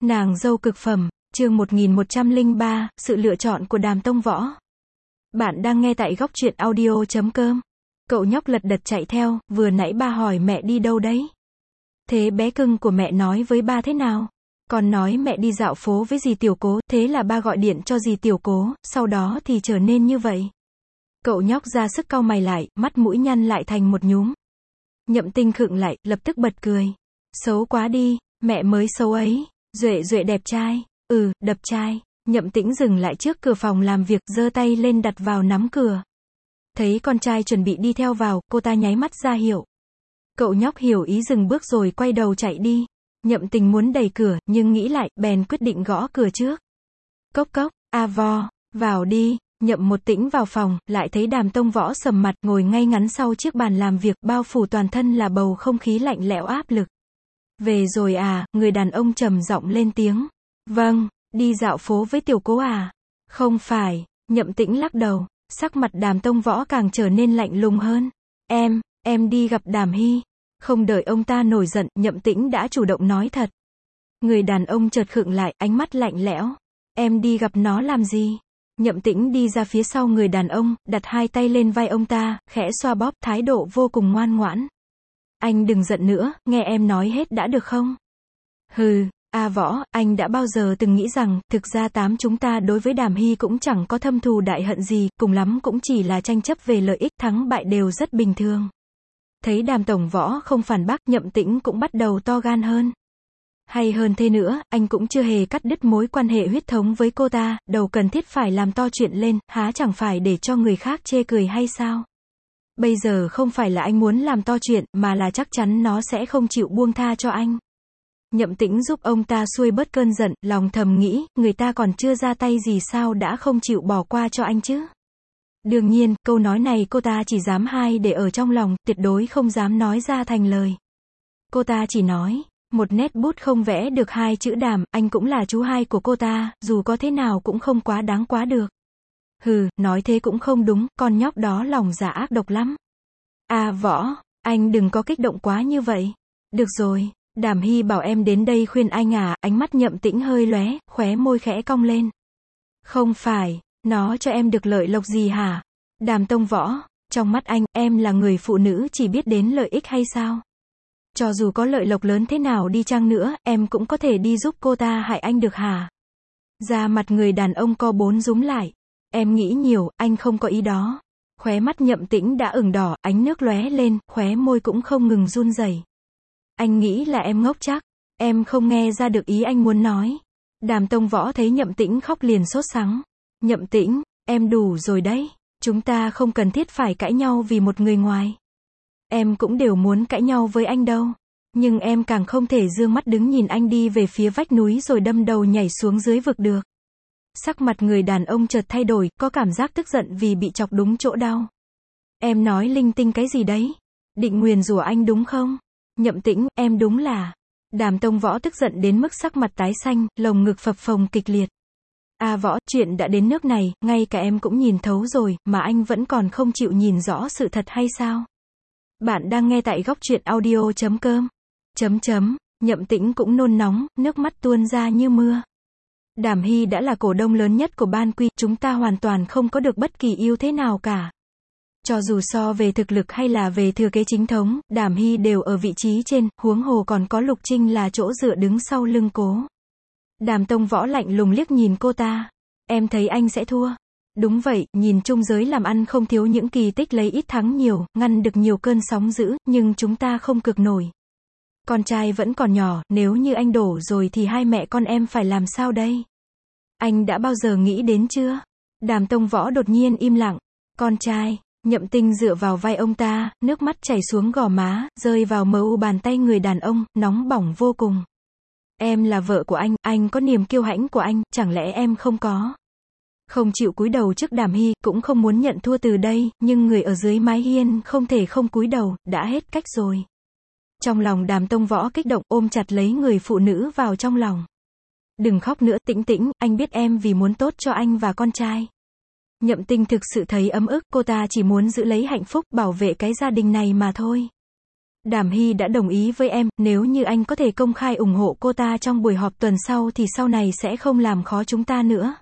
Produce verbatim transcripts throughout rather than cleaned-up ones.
Nàng dâu cực phẩm, chương một nghìn một trăm lẻ ba, sự lựa chọn của Đàm Tông Võ. Bạn đang nghe tại góc truyện audio chấm com. Cậu nhóc lật đật chạy theo, vừa nãy ba hỏi mẹ đi đâu đấy? Thế bé cưng của mẹ nói với ba thế nào? Con nói mẹ đi dạo phố với dì Tiểu Cố, thế là ba gọi điện cho dì Tiểu Cố, sau đó thì trở nên như vậy. Cậu nhóc ra sức cau mày lại, mắt mũi nhăn lại thành một nhúm. Nhậm Tinh khựng lại, lập tức bật cười. Xấu quá đi, mẹ mới xấu ấy. Duệ Duệ đẹp trai, ừ, đập trai. Nhậm Tĩnh dừng lại trước cửa phòng làm việc, giơ tay lên đặt vào nắm cửa. Thấy con trai chuẩn bị đi theo vào, cô ta nháy mắt ra hiệu. Cậu nhóc hiểu ý dừng bước rồi quay đầu chạy đi. Nhậm Tình muốn đẩy cửa, nhưng nghĩ lại, bèn quyết định gõ cửa trước. Cốc cốc, a vo, vào đi. Nhậm Một Tĩnh vào phòng, lại thấy Đàm Tông Võ sầm mặt, ngồi ngay ngắn sau chiếc bàn làm việc, bao phủ toàn thân là bầu không khí lạnh lẽo áp lực. Về rồi à, người đàn ông trầm giọng lên tiếng. Vâng, đi dạo phố với Tiểu Cố à? Không phải, Nhậm Tĩnh lắc đầu, sắc mặt Đàm Tông Võ càng trở nên lạnh lùng hơn. Em, em đi gặp Đàm Hy. Không đợi ông ta nổi giận, Nhậm Tĩnh đã chủ động nói thật. Người đàn ông chợt khựng lại, ánh mắt lạnh lẽo. Em đi gặp nó làm gì? Nhậm Tĩnh đi ra phía sau người đàn ông, đặt hai tay lên vai ông ta, khẽ xoa bóp, thái độ vô cùng ngoan ngoãn. Anh đừng giận nữa, nghe em nói hết đã được không? Hừ, a Võ, anh đã bao giờ từng nghĩ rằng, thực ra tám chúng ta đối với Đàm Hy cũng chẳng có thâm thù đại hận gì, cùng lắm cũng chỉ là tranh chấp về lợi ích, thắng bại đều rất bình thường. Thấy Đàm Tổng Võ không phản bác, Nhậm Tĩnh cũng bắt đầu to gan hơn. Hay hơn thế nữa, anh cũng chưa hề cắt đứt mối quan hệ huyết thống với cô ta, đâu cần thiết phải làm to chuyện lên, há chẳng phải để cho người khác chê cười hay sao? Bây giờ không phải là anh muốn làm to chuyện, mà là chắc chắn nó sẽ không chịu buông tha cho anh. Nhậm Tĩnh giúp ông ta xuôi bớt cơn giận, lòng thầm nghĩ, người ta còn chưa ra tay gì sao đã không chịu bỏ qua cho anh chứ? Đương nhiên, câu nói này cô ta chỉ dám hai để ở trong lòng, tuyệt đối không dám nói ra thành lời. Cô ta chỉ nói, một nét bút không vẽ được hai chữ Đàm, anh cũng là chú hai của cô ta, dù có thế nào cũng không quá đáng quá được. Hừ, nói thế cũng không đúng, con nhóc đó lòng dạ ác độc lắm. À Võ, anh đừng có kích động quá như vậy. Được rồi, Đàm Hy bảo em đến đây khuyên anh à, ánh mắt Nhậm Tĩnh hơi lóe, khóe môi khẽ cong lên. Không phải, nó cho em được lợi lộc gì hả? Đàm Tông Võ, trong mắt anh, em là người phụ nữ chỉ biết đến lợi ích hay sao? Cho dù có lợi lộc lớn thế nào đi chăng nữa, em cũng có thể đi giúp cô ta hại anh được hả? Da mặt người đàn ông co bốn rúm lại. Em nghĩ nhiều, anh không có ý đó. Khóe mắt Nhậm Tĩnh đã ửng đỏ, ánh nước lóe lên, khóe môi cũng không ngừng run rẩy. Anh nghĩ là em ngốc chắc. Em không nghe ra được ý anh muốn nói. Đàm Tông Võ thấy Nhậm Tĩnh khóc liền sốt sắng. Nhậm Tĩnh, em đủ rồi đấy. Chúng ta không cần thiết phải cãi nhau vì một người ngoài. Em cũng đều muốn cãi nhau với anh đâu. Nhưng em càng không thể dương mắt đứng nhìn anh đi về phía vách núi rồi đâm đầu nhảy xuống dưới vực được. Sắc mặt người đàn ông chợt thay đổi, có cảm giác tức giận vì bị chọc đúng chỗ đau. Em nói linh tinh cái gì đấy? Định nguyền rủa anh đúng không? Nhậm Tĩnh, em đúng là... Đàm Tông Võ tức giận đến mức sắc mặt tái xanh, lồng ngực phập phồng kịch liệt. À Võ, chuyện đã đến nước này, ngay cả em cũng nhìn thấu rồi, mà anh vẫn còn không chịu nhìn rõ sự thật hay sao? Bạn đang nghe tại góc truyện audio chấm com. Chấm chấm, Nhậm Tĩnh cũng nôn nóng, nước mắt tuôn ra như mưa. Đàm Hy đã là cổ đông lớn nhất của Ban Quy, chúng ta hoàn toàn không có được bất kỳ ưu thế nào cả. Cho dù so về thực lực hay là về thừa kế chính thống, Đàm Hy đều ở vị trí trên, huống hồ còn có Lục Trinh là chỗ dựa đứng sau lưng Cố. Đàm Tông Võ lạnh lùng liếc nhìn cô ta. Em thấy anh sẽ thua. Đúng vậy, nhìn chung giới làm ăn không thiếu những kỳ tích lấy ít thắng nhiều, ngăn được nhiều cơn sóng dữ, nhưng chúng ta không cược nổi. Con trai vẫn còn nhỏ, nếu như anh đổ rồi thì hai mẹ con em phải làm sao đây? Anh đã bao giờ nghĩ đến chưa? Đàm Tông Võ đột nhiên im lặng. Con trai, Nhậm Tinh dựa vào vai ông ta, nước mắt chảy xuống gò má, rơi vào mờ u bàn tay người đàn ông, nóng bỏng vô cùng. Em là vợ của anh, anh có niềm kiêu hãnh của anh, chẳng lẽ em không có? Không chịu cúi đầu trước Đàm Hy, cũng không muốn nhận thua từ đây, nhưng người ở dưới mái hiên không thể không cúi đầu, đã hết cách rồi. Trong lòng Đàm Tông Võ kích động, ôm chặt lấy người phụ nữ vào trong lòng. Đừng khóc nữa, Tĩnh Tĩnh, anh biết em vì muốn tốt cho anh và con trai. Nhậm Tinh thực sự thấy ấm ức, cô ta chỉ muốn giữ lấy hạnh phúc, bảo vệ cái gia đình này mà thôi. Đàm Hy đã đồng ý với em, nếu như anh có thể công khai ủng hộ cô ta trong buổi họp tuần sau thì sau này sẽ không làm khó chúng ta nữa.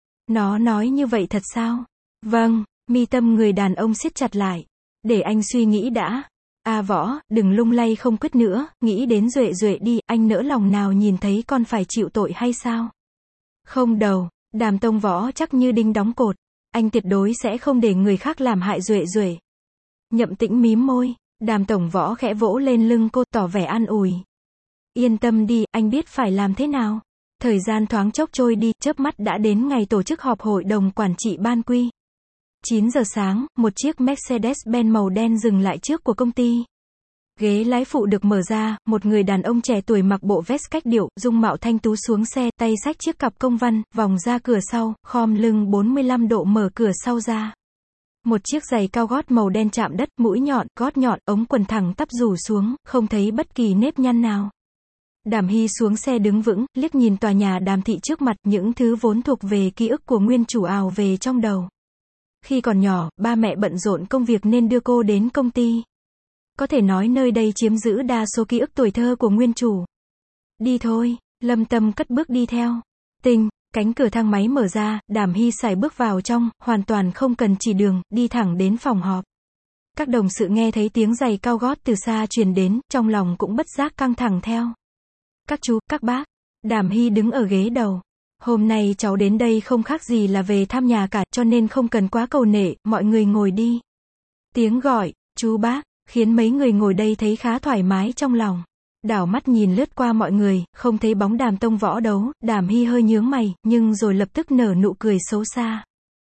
Nó nói như vậy thật sao? Vâng, mi tâm người đàn ông siết chặt lại. Để anh suy nghĩ đã. A Võ, đừng lung lay không quyết nữa, nghĩ đến Duệ Duệ đi, anh nỡ lòng nào nhìn thấy con phải chịu tội hay sao? Không đâu, Đàm Tông Võ chắc như đinh đóng cột. Anh tuyệt đối sẽ không để người khác làm hại Duệ Duệ. Nhậm Tĩnh mím môi, Đàm Tổng Võ khẽ vỗ lên lưng cô, tỏ vẻ an ủi. Yên tâm đi, anh biết phải làm thế nào. Thời gian thoáng chốc trôi đi, chớp mắt đã đến ngày tổ chức họp hội đồng quản trị ban quy. chín giờ sáng, một chiếc Mercedes-Benz màu đen dừng lại trước của công ty. Ghế lái phụ được mở ra, một người đàn ông trẻ tuổi mặc bộ vest cách điệu, dung mạo thanh tú xuống xe, tay xách chiếc cặp công văn, vòng ra cửa sau, khom lưng bốn mươi lăm độ mở cửa sau ra. Một chiếc giày cao gót màu đen chạm đất, mũi nhọn, gót nhọn, ống quần thẳng tắp rủ xuống, không thấy bất kỳ nếp nhăn nào. Đàm Hy xuống xe đứng vững, liếc nhìn tòa nhà Đàm thị trước mặt, những thứ vốn thuộc về ký ức của nguyên chủ ào về trong đầu. Khi còn nhỏ, ba mẹ bận rộn công việc nên đưa cô đến công ty. Có thể nói nơi đây chiếm giữ đa số ký ức tuổi thơ của nguyên chủ. Đi thôi, Lâm Tâm cất bước đi theo. Tinh, cánh cửa thang máy mở ra, Đàm Hy sải bước vào trong, hoàn toàn không cần chỉ đường, đi thẳng đến phòng họp. Các đồng sự nghe thấy tiếng giày cao gót từ xa truyền đến, trong lòng cũng bất giác căng thẳng theo. Các chú, các bác. Đàm Hy đứng ở ghế đầu. Hôm nay cháu đến đây không khác gì là về thăm nhà cả, cho nên không cần quá cầu nể, mọi người ngồi đi. Tiếng gọi, chú bác, khiến mấy người ngồi đây thấy khá thoải mái trong lòng. Đảo mắt nhìn lướt qua mọi người, không thấy bóng Đàm Tông Võ đâu, Đàm Hy hơi nhướng mày, nhưng rồi lập tức nở nụ cười xấu xa.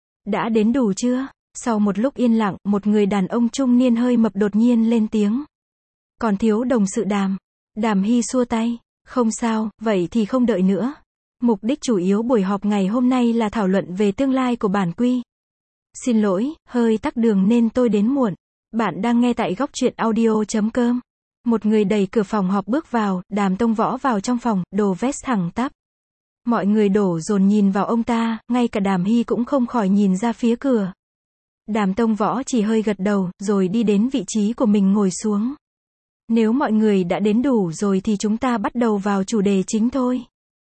Đã đến đủ chưa? Sau một lúc yên lặng, một người đàn ông trung niên hơi mập đột nhiên lên tiếng. Còn thiếu đồng sự Đàm. Đàm Hy xua tay. Không sao, vậy thì không đợi nữa. Mục đích chủ yếu buổi họp ngày hôm nay là thảo luận về tương lai của bản quy. Xin lỗi, hơi tắc đường nên tôi đến muộn. Bạn đang nghe tại góc truyện audio chấm com. Một người đẩy cửa phòng họp bước vào, Đàm Tông Võ vào trong phòng, đồ vest thẳng tắp. Mọi người đổ dồn nhìn vào ông ta, ngay cả Đàm Hy cũng không khỏi nhìn ra phía cửa. Đàm Tông Võ chỉ hơi gật đầu, rồi đi đến vị trí của mình ngồi xuống. Nếu mọi người đã đến đủ rồi thì chúng ta bắt đầu vào chủ đề chính thôi.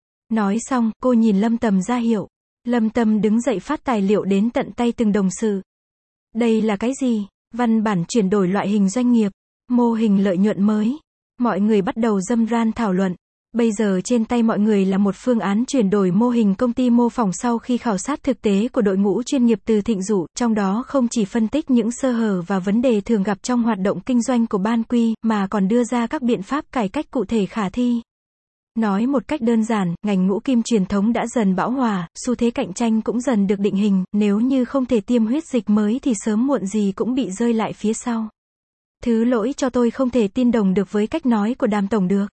Nói xong, cô nhìn Lâm Tầm ra hiệu. Lâm Tâm đứng dậy phát tài liệu đến tận tay từng đồng sự. Đây là cái gì? Văn bản chuyển đổi loại hình doanh nghiệp, mô hình lợi nhuận mới. Mọi người bắt đầu râm ran thảo luận. Bây giờ trên tay mọi người là một phương án chuyển đổi mô hình công ty mô phỏng sau khi khảo sát thực tế của đội ngũ chuyên nghiệp từ Thịnh Dụ, trong đó không chỉ phân tích những sơ hở và vấn đề thường gặp trong hoạt động kinh doanh của ban quy, mà còn đưa ra các biện pháp cải cách cụ thể khả thi. Nói một cách đơn giản, ngành ngũ kim truyền thống đã dần bão hòa, xu thế cạnh tranh cũng dần được định hình, nếu như không thể tiêm huyết dịch mới thì sớm muộn gì cũng bị rơi lại phía sau. Thứ lỗi cho tôi không thể tin đồng được với cách nói của Đàm Tổng được.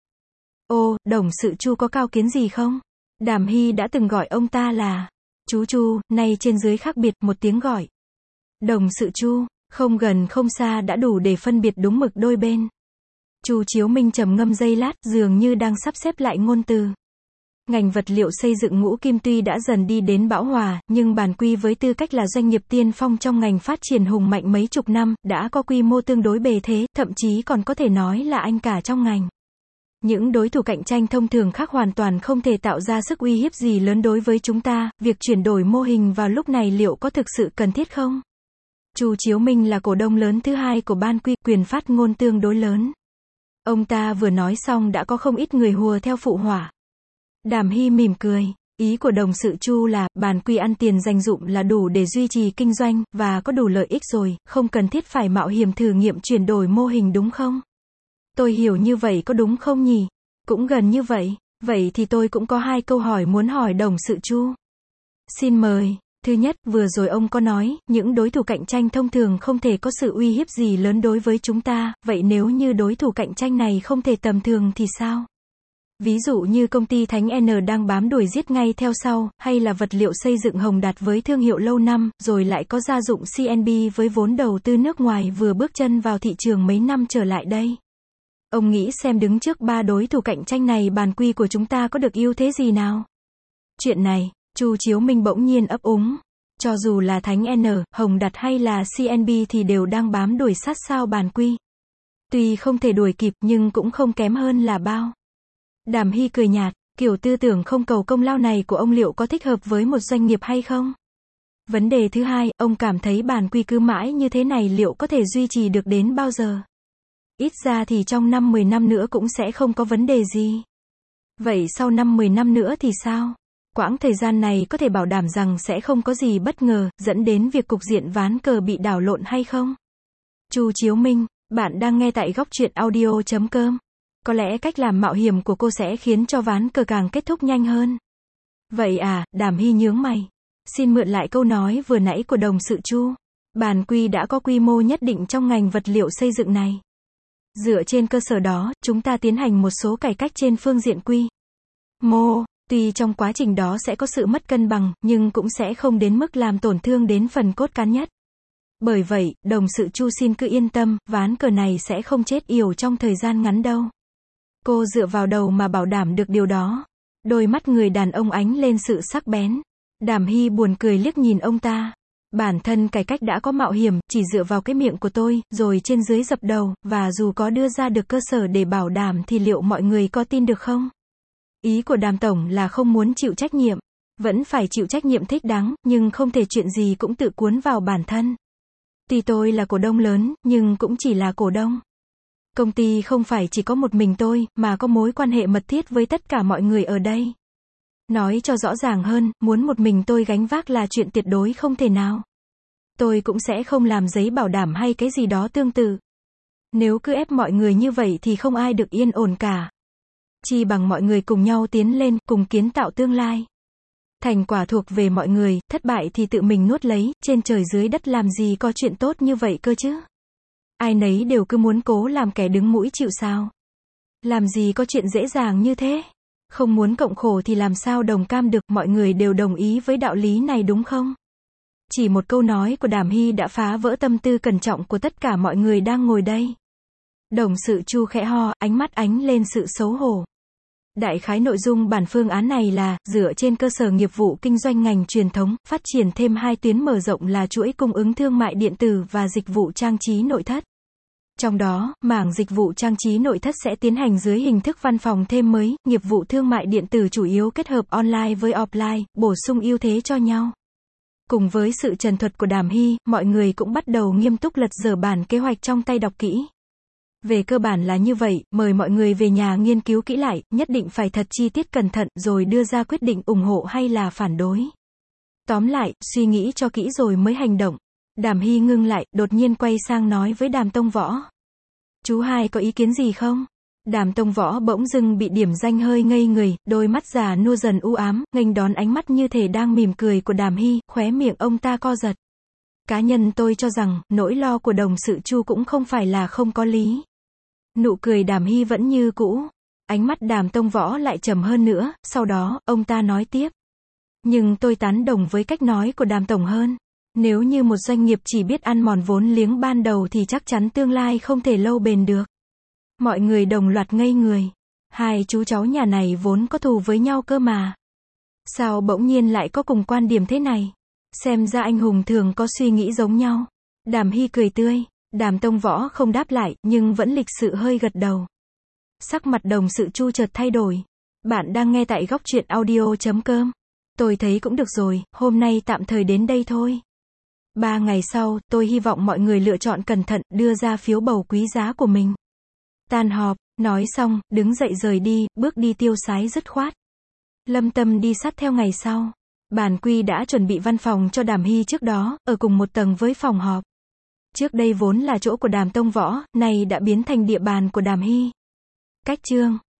Ô, đồng sự Chu có cao kiến gì không? Đàm Hy đã từng gọi ông ta là chú Chu, nay trên dưới khác biệt, một tiếng gọi. Đồng sự Chu, không gần không xa đã đủ để phân biệt đúng mực đôi bên. Chu Chiếu Minh trầm ngâm giây lát, dường như đang sắp xếp lại ngôn từ. Ngành vật liệu xây dựng ngũ kim tuy đã dần đi đến bão hòa, nhưng bản quy với tư cách là doanh nghiệp tiên phong trong ngành phát triển hùng mạnh mấy chục năm, đã có quy mô tương đối bề thế, thậm chí còn có thể nói là anh cả trong ngành. Những đối thủ cạnh tranh thông thường khác hoàn toàn không thể tạo ra sức uy hiếp gì lớn đối với chúng ta, việc chuyển đổi mô hình vào lúc này liệu có thực sự cần thiết không? Chu Chiếu Minh là cổ đông lớn thứ hai của ban quy, quyền phát ngôn tương đối lớn. Ông ta vừa nói xong đã có không ít người hùa theo phụ họa. Đàm Hy mỉm cười, ý của đồng sự Chu là, bản quy ăn tiền dành dụm là đủ để duy trì kinh doanh, và có đủ lợi ích rồi, không cần thiết phải mạo hiểm thử nghiệm chuyển đổi mô hình đúng không? Tôi hiểu như vậy có đúng không nhỉ? Cũng gần như vậy. Vậy thì tôi cũng có hai câu hỏi muốn hỏi đồng sự Chu. Xin mời. Thứ nhất, vừa rồi ông có nói, những đối thủ cạnh tranh thông thường không thể có sự uy hiếp gì lớn đối với chúng ta, vậy nếu như đối thủ cạnh tranh này không thể tầm thường thì sao? Ví dụ như công ty Thánh N đang bám đuổi giết ngay theo sau, hay là vật liệu xây dựng Hồng Đạt với thương hiệu lâu năm, rồi lại có gia dụng xê en bê với vốn đầu tư nước ngoài vừa bước chân vào thị trường mấy năm trở lại đây. Ông nghĩ xem đứng trước ba đối thủ cạnh tranh này bản quy của chúng ta có được ưu thế gì nào? Chuyện này, Chu Chiếu Minh bỗng nhiên ấp úng. Cho dù là Thánh N, Hồng Đạt hay là xê en bê thì đều đang bám đuổi sát sao bản quy. Tuy không thể đuổi kịp nhưng cũng không kém hơn là bao. Đàm Hy cười nhạt, kiểu tư tưởng không cầu công lao này của ông liệu có thích hợp với một doanh nghiệp hay không? Vấn đề thứ hai, ông cảm thấy bản quy cứ mãi như thế này liệu có thể duy trì được đến bao giờ? Ít ra thì trong năm mười năm nữa cũng sẽ không có vấn đề gì. Vậy sau năm mười năm nữa thì sao? Quãng thời gian này có thể bảo đảm rằng sẽ không có gì bất ngờ, dẫn đến việc cục diện ván cờ bị đảo lộn hay không? Chu Chiếu Minh, bạn đang nghe tại góc truyện audio chấm com. Có lẽ cách làm mạo hiểm của cô sẽ khiến cho ván cờ càng kết thúc nhanh hơn. Vậy à, Đàm Hy nhướng mày. Xin mượn lại câu nói vừa nãy của đồng sự Chu. Bản quy đã có quy mô nhất định trong ngành vật liệu xây dựng này. Dựa trên cơ sở đó, chúng ta tiến hành một số cải cách trên phương diện quy mô. Tuy trong quá trình đó sẽ có sự mất cân bằng, nhưng cũng sẽ không đến mức làm tổn thương đến phần cốt cán nhất. Bởi vậy, đồng sự Chu xin cứ yên tâm, ván cờ này sẽ không chết yểu trong thời gian ngắn đâu. Cô dựa vào đầu mà bảo đảm được điều đó. Đôi mắt người đàn ông ánh lên sự sắc bén. Đàm Hy buồn cười liếc nhìn ông ta. Bản thân cải cách đã có mạo hiểm, chỉ dựa vào cái miệng của tôi, rồi trên dưới dập đầu, và dù có đưa ra được cơ sở để bảo đảm thì liệu mọi người có tin được không? Ý của Đàm Tổng là không muốn chịu trách nhiệm. Vẫn phải chịu trách nhiệm thích đáng, nhưng không thể chuyện gì cũng tự cuốn vào bản thân. Tuy tôi là cổ đông lớn, nhưng cũng chỉ là cổ đông. Công ty không phải chỉ có một mình tôi, mà có mối quan hệ mật thiết với tất cả mọi người ở đây. Nói cho rõ ràng hơn, muốn một mình tôi gánh vác là chuyện tuyệt đối không thể nào. Tôi cũng sẽ không làm giấy bảo đảm hay cái gì đó tương tự. Nếu cứ ép mọi người như vậy thì không ai được yên ổn cả. Chi bằng mọi người cùng nhau tiến lên, cùng kiến tạo tương lai. Thành quả thuộc về mọi người, thất bại thì tự mình nuốt lấy, trên trời dưới đất làm gì có chuyện tốt như vậy cơ chứ. Ai nấy đều cứ muốn cố làm kẻ đứng mũi chịu sào. Làm gì có chuyện dễ dàng như thế. Không muốn cộng khổ thì làm sao đồng cam được, mọi người đều đồng ý với đạo lý này đúng không? Chỉ một câu nói của Đàm Hy đã phá vỡ tâm tư cẩn trọng của tất cả mọi người đang ngồi đây. Đồng sự Chu khẽ ho, ánh mắt ánh lên sự xấu hổ. Đại khái nội dung bản phương án này là, dựa trên cơ sở nghiệp vụ kinh doanh ngành truyền thống, phát triển thêm hai tuyến mở rộng là chuỗi cung ứng thương mại điện tử và dịch vụ trang trí nội thất. Trong đó, mảng dịch vụ trang trí nội thất sẽ tiến hành dưới hình thức văn phòng thêm mới, nghiệp vụ thương mại điện tử chủ yếu kết hợp online với offline, bổ sung ưu thế cho nhau. Cùng với sự trần thuật của Đàm Hy, mọi người cũng bắt đầu nghiêm túc lật dở bản kế hoạch trong tay đọc kỹ. Về cơ bản là như vậy, mời mọi người về nhà nghiên cứu kỹ lại, nhất định phải thật chi tiết cẩn thận, rồi đưa ra quyết định ủng hộ hay là phản đối. Tóm lại, suy nghĩ cho kỹ rồi mới hành động. Đàm Hy ngưng lại, đột nhiên quay sang nói với Đàm Tông Võ. Chú hai có ý kiến gì không? Đàm Tông Võ bỗng dưng bị điểm danh hơi ngây người, đôi mắt già nua dần u ám, nghênh đón ánh mắt như thể đang mỉm cười của Đàm Hy, khóe miệng ông ta co giật. Cá nhân tôi cho rằng, nỗi lo của đồng sự Chu cũng không phải là không có lý. Nụ cười Đàm Hy vẫn như cũ. Ánh mắt Đàm Tông Võ lại trầm hơn nữa, sau đó, ông ta nói tiếp. Nhưng tôi tán đồng với cách nói của Đàm Tổng hơn. Nếu như một doanh nghiệp chỉ biết ăn mòn vốn liếng ban đầu thì chắc chắn tương lai không thể lâu bền được. Mọi người đồng loạt ngây người. Hai chú cháu nhà này vốn có thù với nhau cơ mà. Sao bỗng nhiên lại có cùng quan điểm thế này? Xem ra anh hùng thường có suy nghĩ giống nhau. Đàm Hy cười tươi. Đàm Tông Võ không đáp lại, nhưng vẫn lịch sự hơi gật đầu. Sắc mặt đồng sự Chu chợt thay đổi. Bạn đang nghe tại góc truyện audio chấm com. Tôi thấy cũng được rồi, hôm nay tạm thời đến đây thôi. Ba ngày sau, tôi hy vọng mọi người lựa chọn cẩn thận, đưa ra phiếu bầu quý giá của mình. Tan họp, nói xong, đứng dậy rời đi, bước đi tiêu sái dứt khoát. Lâm Tâm đi sát theo ngày sau. Bản quy đã chuẩn bị văn phòng cho Đàm Hy trước đó, ở cùng một tầng với phòng họp. Trước đây vốn là chỗ của Đàm Tông Võ, nay đã biến thành địa bàn của Đàm Hy. Cách chương